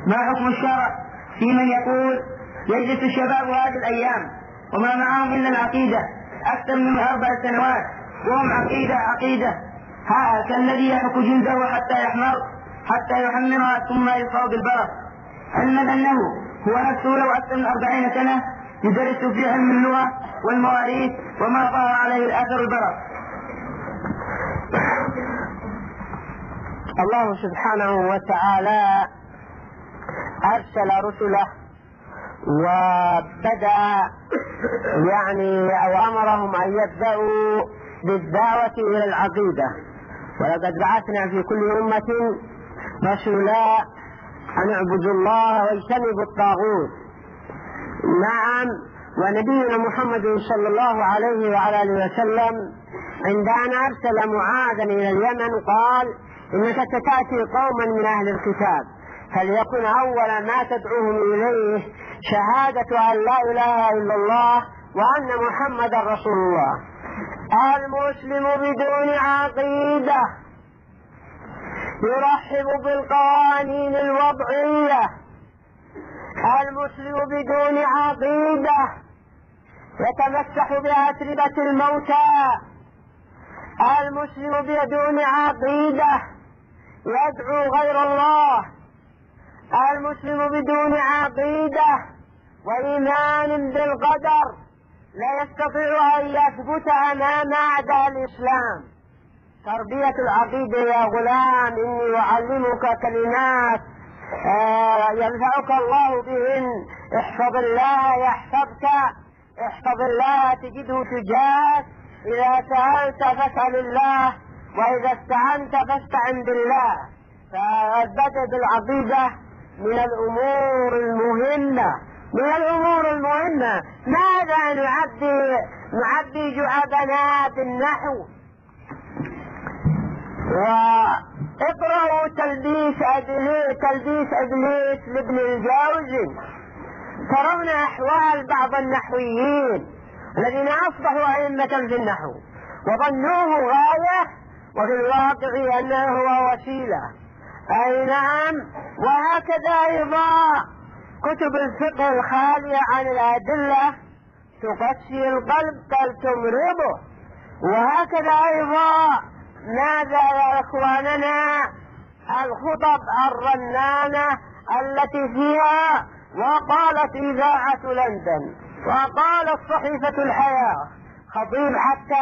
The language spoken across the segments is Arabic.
ما حكم الشرع في من يقول يجلس الشباب هذه الأيام وما معهم إلا العقيدة أكثر من 4 سنوات وهم عقيدة كالذي يحك جلده حتى يحمرها ثم يلقى بالبرق، علما أنه هو نفسه لو أكثر من 40 سنة يدرس في علم اللغة والمواريث وما ظهر عليه الأثر البرق. الله سبحانه وتعالى أرسل رسله وبدأ أو أمرهم أن يبدأوا بالدعوة إلى العقيدة، ولقد بعثنا في كل أمة رسولا أن اعبدوا الله واجتنبوا الطاغوت. نعم، ونبينا محمد صلى الله عليه وعلى آله وسلم عند أن أرسل معاذا إلى اليمن قال: إنك ستأتي قوما من أهل الكتاب فليكن أول ما تدعوهم إليه شهادة أن لا إله إلا الله وأن محمد رسول الله. المسلم بدون عقيدة يرحب بالقوانين الوضعية، المسلم بدون عقيدة يتمسح بأتربة الموتى، المسلم بدون عقيدة يدعو غير الله، المسلم بدون عقيدة وإيمان بالقدر لا يستطيع أن يثبت أمام أعداء الإسلام. تربية العقيدة يا غلام، إني أعلمك كلمات ينفعك الله بهن. احفظ الله يحفظك، احفظ الله تجده تجاهك، إذا سألت فاسأل الله، وإذا استعنت فاستعن بالله. فالبدء بالعقيدة من الأمور المهمة. ماذا نعبي جعبنا بالنحو؟ واقرأوا تلبيس إبليس لابن الجوزي، ترون أحوال بعض النحويين الذين أصبحوا أئمة في النحو وظنوه غاية وفي الواقع أنه هو وسيلة. أي نعم. وهكذا أيضا كتب الفقه الخالية عن الأدلة تقسي القلب بل تمرضه. وهكذا أيضا ماذا يا إخواننا الخطب الرنانة التي فيها وقالت إذاعة لندن وقالت صحيفة الحياة خطيب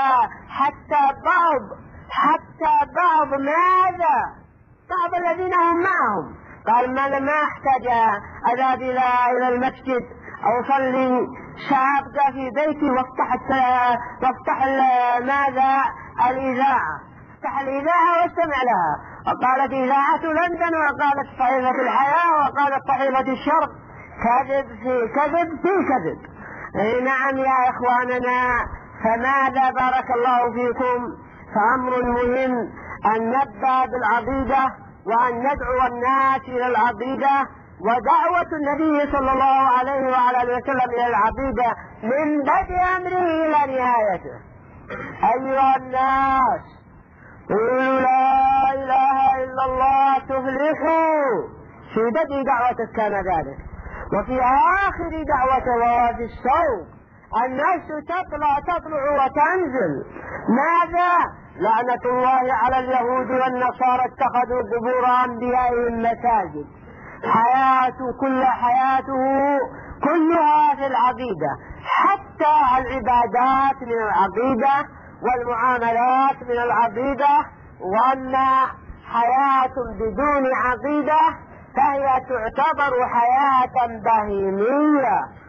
حتى بعض بعض الذين هم معهم قال: ما احتاج أذهب إلى المسجد أو صلي سأبقى في بيتي وافتح الإذاعة، افتح الإذاعة واستمع لها. وقالت إذاعة لندن وقالت صحيفة الحياة وقالت صحيفة الشرق. كذب في كذب. نعم يا إخواننا. فماذا بارك الله فيكم؟ فأمر مهم أن نبدأ بالعقيدة وأن ندعو الناس إلى العقيدة، ودعوة النبي صلى الله عليه وعلى آله وسلم إلى العقيدة من بدء أمره إلى نهايته. أيها الناس، قولوا لا إله إلا الله تفلحوا. في بدء دعوتك كان ذلك، وفي آخر دعوته وهو في الصوم الناس تطلع وتنزل. ماذا؟ لعنة الله على اليهود والنصارى اتخذوا قبور أنبيائهم مساجد. كل حياته كلها في العقيدة، حتى العبادات من العقيدة والمعاملات من العقيدة. وأما حياة بدون عقيدة فهي تعتبر حياة بهيمية.